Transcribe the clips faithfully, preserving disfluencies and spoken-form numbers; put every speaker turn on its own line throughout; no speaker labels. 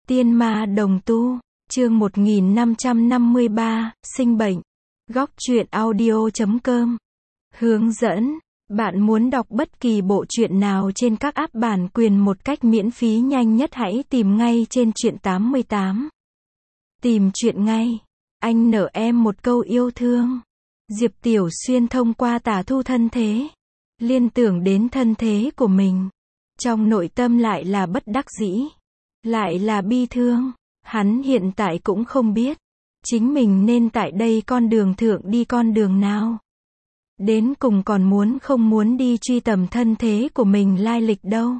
Tiên ma đồng tu, chương một nghìn năm trăm năm mươi ba, sinh bệnh. Góc truyện audio chấm com. Hướng dẫn, bạn muốn đọc bất kỳ bộ truyện nào trên các app bản quyền một cách miễn phí nhanh nhất hãy tìm ngay trên truyện tám mươi tám. Tìm truyện ngay. Anh nợ em một câu yêu thương. Diệp Tiểu Xuyên thông qua tả thu thân thế, liên tưởng đến thân thế của mình. Trong nội tâm lại là bất đắc dĩ, lại là bi thương. Hắn hiện tại cũng không biết chính mình nên tại đây con đường thượng đi con đường nào. Đến cùng còn muốn không muốn đi truy tầm thân thế của mình lai lịch đâu.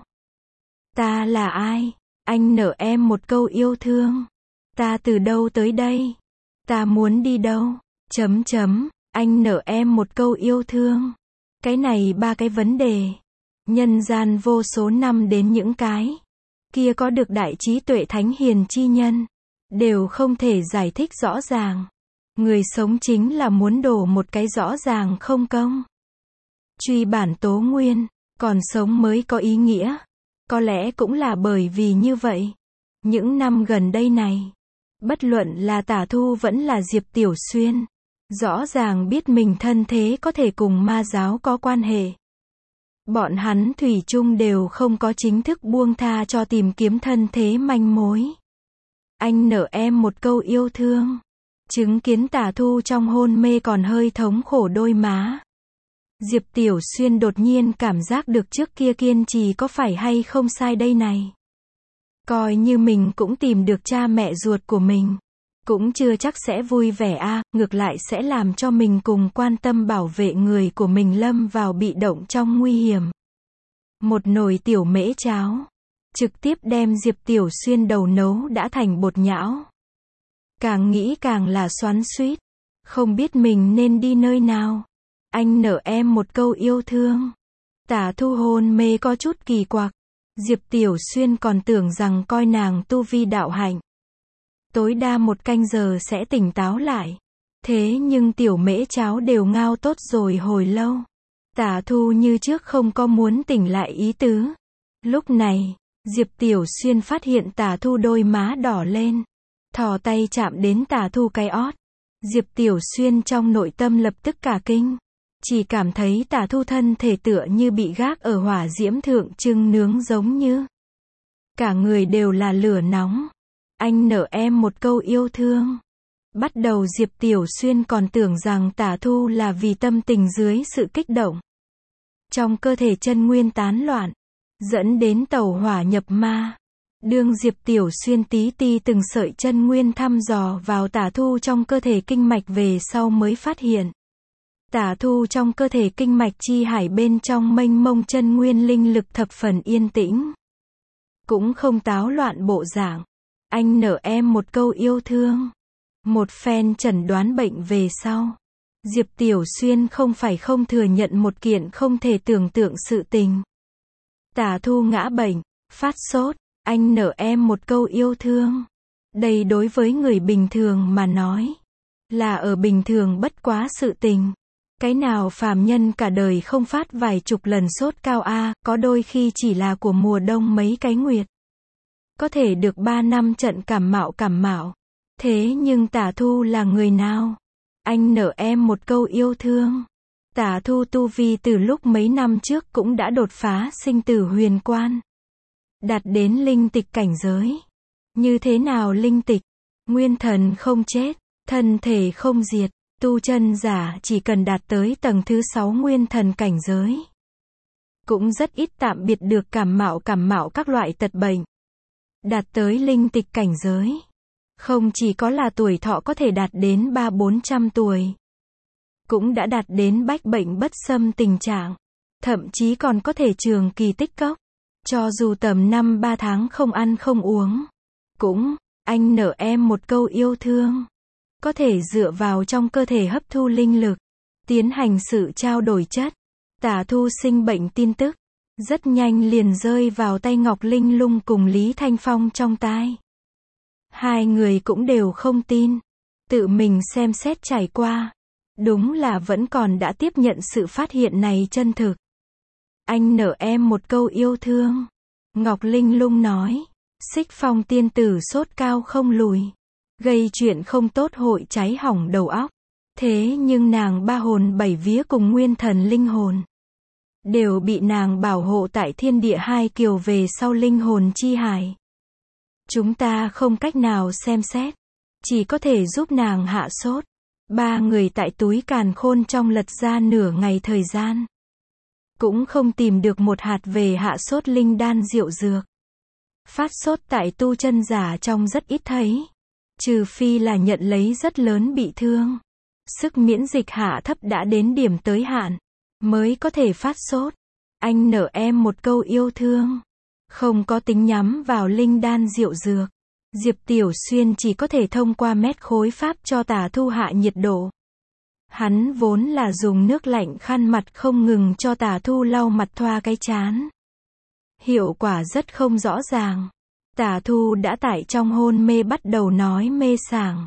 Ta là ai? Anh nợ em một câu yêu thương. Ta từ đâu tới đây? Ta muốn đi đâu? Chấm chấm. Anh nợ em một câu yêu thương. Cái này ba cái vấn đề. Nhân gian vô số năm đến những cái kia có được đại trí tuệ thánh hiền chi nhân, đều không thể giải thích rõ ràng. Người sống chính là muốn đổ một cái rõ ràng không công. Truy bản tố nguyên, còn sống mới có ý nghĩa. Có lẽ cũng là bởi vì như vậy. Những năm gần đây này, bất luận là Tả Thu vẫn là Diệp Tiểu Xuyên, rõ ràng biết mình thân thế có thể cùng ma giáo có quan hệ. Bọn hắn thủy chung đều không có chính thức buông tha cho tìm kiếm thân thế manh mối. Anh nợ em một câu yêu thương. Chứng kiến Tả Thu trong hôn mê còn hơi thống khổ đôi má, Diệp Tiểu Xuyên đột nhiên cảm giác được trước kia kiên trì có phải hay không sai đây này. Coi như mình cũng tìm được cha mẹ ruột của mình, cũng chưa chắc sẽ vui vẻ a, à, ngược lại sẽ làm cho mình cùng quan tâm bảo vệ người của mình lâm vào bị động trong nguy hiểm. Một nồi tiểu mễ cháo, trực tiếp đem Diệp Tiểu Xuyên đầu nấu đã thành bột nhão. Càng nghĩ càng là xoắn xuýt, không biết mình nên đi nơi nào. Anh nợ em một câu yêu thương. Tả Thu hôn mê có chút kỳ quặc. Diệp Tiểu Xuyên còn tưởng rằng coi nàng tu vi đạo hạnh, tối đa một canh giờ sẽ tỉnh táo lại. Thế nhưng tiểu mễ cháo đều ngao tốt rồi hồi lâu. Tả Thu như trước không có muốn tỉnh lại ý tứ. Lúc này, Diệp Tiểu Xuyên phát hiện Tả Thu đôi má đỏ lên. Thò tay chạm đến Tả Thu cái ót. Diệp Tiểu Xuyên trong nội tâm lập tức cả kinh. Chỉ cảm thấy Tả Thu thân thể tựa như bị gác ở hỏa diễm thượng trưng nướng giống như. Cả người đều là lửa nóng. Anh nợ em một câu yêu thương. Bắt đầu Diệp Tiểu Xuyên còn tưởng rằng Tả Thu là vì tâm tình dưới sự kích động. Trong cơ thể chân nguyên tán loạn, dẫn đến tẩu hỏa nhập ma. Đương Diệp Tiểu Xuyên tí ti từng sợi chân nguyên thăm dò vào Tả Thu trong cơ thể kinh mạch về sau mới phát hiện. Tả Thu trong cơ thể kinh mạch chi hải bên trong mênh mông chân nguyên linh lực thập phần yên tĩnh. Cũng không táo loạn bộ dạng. Anh nợ em một câu yêu thương. Một phen chẩn đoán bệnh về sau, Diệp Tiểu Xuyên không phải không thừa nhận một kiện không thể tưởng tượng sự tình. Tả Thu ngã bệnh, phát sốt, anh nợ em một câu yêu thương. Đây đối với người bình thường mà nói, là ở bình thường bất quá sự tình. Cái nào phàm nhân cả đời không phát vài chục lần sốt cao a, à, có đôi khi chỉ là của mùa đông mấy cái nguyệt. Có thể được ba năm trận cảm mạo cảm mạo. Thế nhưng Tả Thu là người nào? Anh nợ em một câu yêu thương. Tả Thu tu vi từ lúc mấy năm trước cũng đã đột phá sinh tử huyền quan, đạt đến linh tịch cảnh giới. Như thế nào linh tịch? Nguyên thần không chết, thân thể không diệt. Tu chân giả chỉ cần đạt tới tầng thứ sáu nguyên thần cảnh giới, cũng rất ít tạm biệt được cảm mạo cảm mạo các loại tật bệnh. Đạt tới linh tịch cảnh giới, không chỉ có là tuổi thọ có thể đạt đến ba bốn trăm tuổi, cũng đã đạt đến bách bệnh bất xâm tình trạng, thậm chí còn có thể trường kỳ tích cốc. Cho dù tầm năm ba tháng không ăn không uống, cũng, anh nợ em một câu yêu thương. Có thể dựa vào trong cơ thể hấp thu linh lực, tiến hành sự trao đổi chất. Tả Thu sinh bệnh tin tức, rất nhanh liền rơi vào tay Ngọc Linh Lung cùng Lý Thanh Phong trong tai. Hai người cũng đều không tin. Tự mình xem xét trải qua. Đúng là vẫn còn đã tiếp nhận sự phát hiện này chân thực. Anh nợ em một câu yêu thương. Ngọc Linh Lung nói. Xích Phong tiên tử sốt cao không lùi. Gây chuyện không tốt hội cháy hỏng đầu óc. Thế nhưng nàng ba hồn bảy vía cùng nguyên thần linh hồn đều bị nàng bảo hộ tại thiên địa hai kiều về sau linh hồn chi hải. Chúng ta không cách nào xem xét, chỉ có thể giúp nàng hạ sốt. Ba người tại túi càn khôn trong lật ra nửa ngày thời gian, cũng không tìm được một hạt về hạ sốt linh đan diệu dược. Phát sốt tại tu chân giả trong rất ít thấy, trừ phi là nhận lấy rất lớn bị thương, sức miễn dịch hạ thấp đã đến điểm tới hạn, mới có thể phát sốt. Anh nở em một câu yêu thương, không có tính nhắm vào linh đan diệu dược. Diệp Tiểu Xuyên chỉ có thể thông qua mét khối pháp cho Tả Thu hạ nhiệt độ. Hắn vốn là dùng nước lạnh khăn mặt không ngừng cho Tả Thu lau mặt thoa cái chán. Hiệu quả rất không rõ ràng. Tả Thu đã tại trong hôn mê bắt đầu nói mê sảng.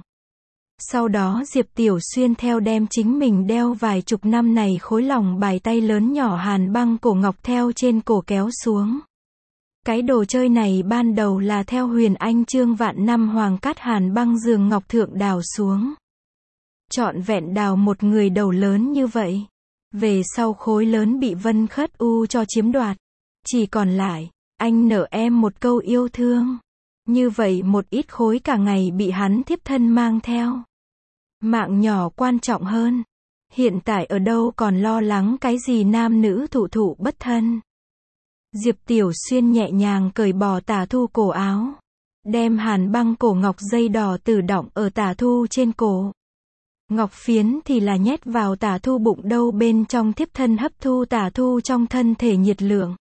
Sau đó Diệp Tiểu Xuyên theo đem chính mình đeo vài chục năm này khối lòng bài tay lớn nhỏ hàn băng cổ ngọc theo trên cổ kéo xuống. Cái đồ chơi này ban đầu là theo Huyền Anh Chương vạn năm hoàng cát hàn băng giường ngọc thượng đào xuống. Trọn vẹn đào một người đầu lớn như vậy. Về sau khối lớn bị Vân Khất U cho chiếm đoạt. Chỉ còn lại, anh nở em một câu yêu thương. Như vậy một ít khối cả ngày bị hắn thiếp thân mang theo. Mạng nhỏ quan trọng hơn. Hiện tại ở đâu còn lo lắng cái gì nam nữ thụ thụ bất thân. Diệp Tiểu Xuyên nhẹ nhàng cởi bỏ Tả Thu cổ áo. Đem hàn băng cổ ngọc dây đỏ tử đọng ở Tả Thu trên cổ. Ngọc phiến thì là nhét vào Tả Thu bụng đâu bên trong thiếp thân hấp thu Tả Thu trong thân thể nhiệt lượng.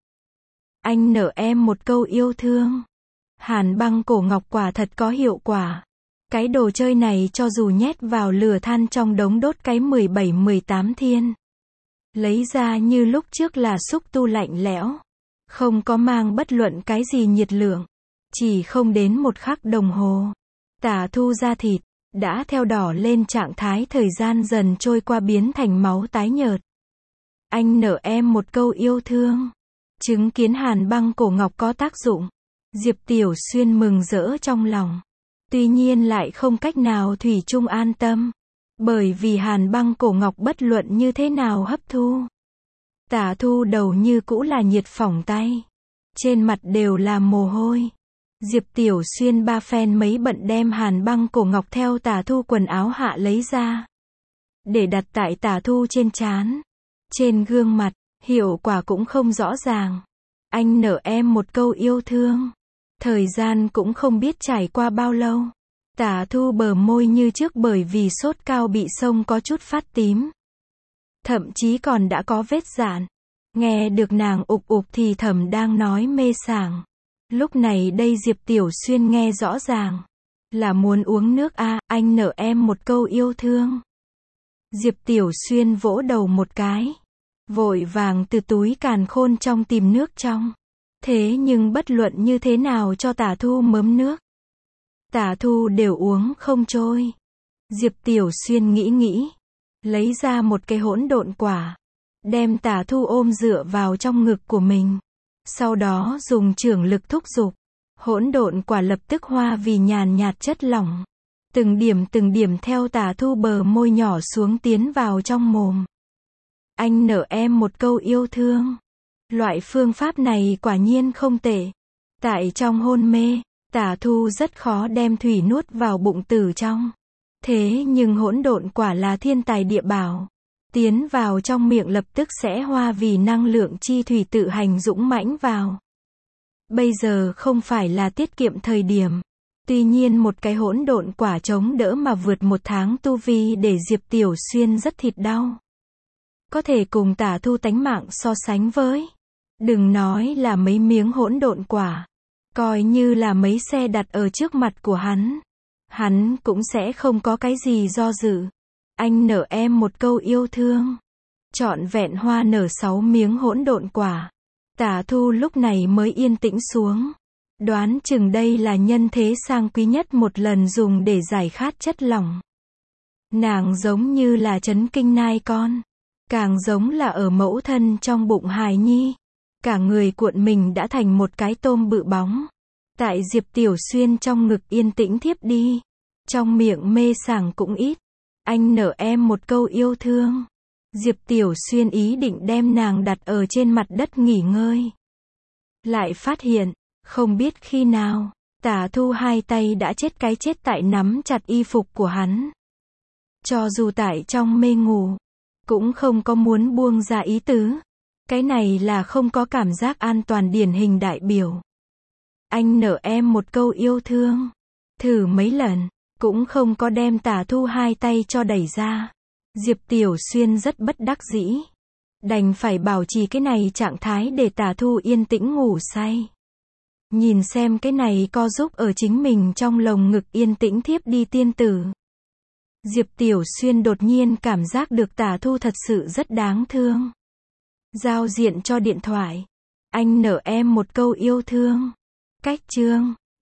Anh nở em một câu yêu thương. Hàn băng cổ ngọc quả thật có hiệu quả. Cái đồ chơi này cho dù nhét vào lửa than trong đống đốt cái mười bảy mười tám thiên. Lấy ra như lúc trước là xúc tu lạnh lẽo. Không có mang bất luận cái gì nhiệt lượng. Chỉ không đến một khắc đồng hồ. Tả Thu da thịt, đã theo đỏ lên trạng thái thời gian dần trôi qua biến thành máu tái nhợt. Anh nở em một câu yêu thương. Chứng kiến hàn băng cổ ngọc có tác dụng. Diệp Tiểu Xuyên mừng rỡ trong lòng. Tuy nhiên lại không cách nào thủy chung an tâm. Bởi vì hàn băng cổ ngọc bất luận như thế nào hấp thu. Tả Thu đầu như cũ là nhiệt phỏng tay. Trên mặt đều là mồ hôi. Diệp Tiểu Xuyên ba phen mấy bận đem hàn băng cổ ngọc theo Tả Thu quần áo hạ lấy ra. Để đặt tại Tả Thu trên trán. Trên gương mặt, hiệu quả cũng không rõ ràng. Anh nở em một câu yêu thương. Thời gian cũng không biết trải qua bao lâu. Tả Thu bờ môi như trước bởi vì sốt cao bị sông có chút phát tím. Thậm chí còn đã có vết dạn. Nghe được nàng ục ục thì thầm đang nói mê sảng. Lúc này đây Diệp Tiểu Xuyên nghe rõ ràng. Là muốn uống nước a à, anh nở em một câu yêu thương. Diệp Tiểu Xuyên vỗ đầu một cái. Vội vàng từ túi càn khôn trong tìm nước trong. Thế nhưng bất luận như thế nào cho Tả Thu mớm nước. Tả Thu đều uống không trôi. Diệp Tiểu Xuyên nghĩ nghĩ. Lấy ra một cái hỗn độn quả. Đem Tả Thu ôm dựa vào trong ngực của mình. Sau đó dùng trưởng lực thúc giục. Hỗn độn quả lập tức hoa vì nhàn nhạt chất lỏng. Từng điểm từng điểm theo Tả Thu bờ môi nhỏ xuống tiến vào trong mồm. Anh nở em một câu yêu thương. Loại phương pháp này quả nhiên không tệ. Tại trong hôn mê, Tả Thu rất khó đem thủy nuốt vào bụng tử trong. Thế nhưng hỗn độn quả là thiên tài địa bảo. Tiến vào trong miệng lập tức sẽ hoa vì năng lượng chi thủy tự hành dũng mãnh vào. Bây giờ không phải là tiết kiệm thời điểm. Tuy nhiên một cái hỗn độn quả chống đỡ mà vượt một tháng tu vi để Diệp Tiểu Xuyên rất thịt đau. Có thể cùng Tả Thu tánh mạng so sánh với. Đừng nói là mấy miếng hỗn độn quả. Coi như là mấy xe đặt ở trước mặt của hắn. Hắn cũng sẽ không có cái gì do dự. Anh nở em một câu yêu thương. Trọn vẹn hoa nở sáu miếng hỗn độn quả. Tả Thu lúc này mới yên tĩnh xuống. Đoán chừng đây là nhân thế sang quý nhất một lần dùng để giải khát chất lỏng. Nàng giống như là chấn kinh nai con. Càng giống là ở mẫu thân trong bụng hài nhi. Cả người cuộn mình đã thành một cái tôm bự bóng. Tại Diệp Tiểu Xuyên trong ngực yên tĩnh thiếp đi. Trong miệng mê sảng cũng ít. Anh nở em một câu yêu thương. Diệp Tiểu Xuyên ý định đem nàng đặt ở trên mặt đất nghỉ ngơi. Lại phát hiện, không biết khi nào, Tả Thu hai tay đã chết cái chết tại nắm chặt y phục của hắn. Cho dù tại trong mê ngủ, cũng không có muốn buông ra ý tứ. Cái này là không có cảm giác an toàn điển hình đại biểu. Anh nở em một câu yêu thương. Thử mấy lần, cũng không có đem Tả Thu hai tay cho đẩy ra. Diệp Tiểu Xuyên rất bất đắc dĩ. Đành phải bảo trì cái này trạng thái để Tả Thu yên tĩnh ngủ say. Nhìn xem cái này co giúp ở chính mình trong lồng ngực yên tĩnh thiếp đi tiên tử. Diệp Tiểu Xuyên đột nhiên cảm giác được Tả Thu thật sự rất đáng thương. Giao diện cho điện thoại. Anh nở em một câu yêu thương. Cách chương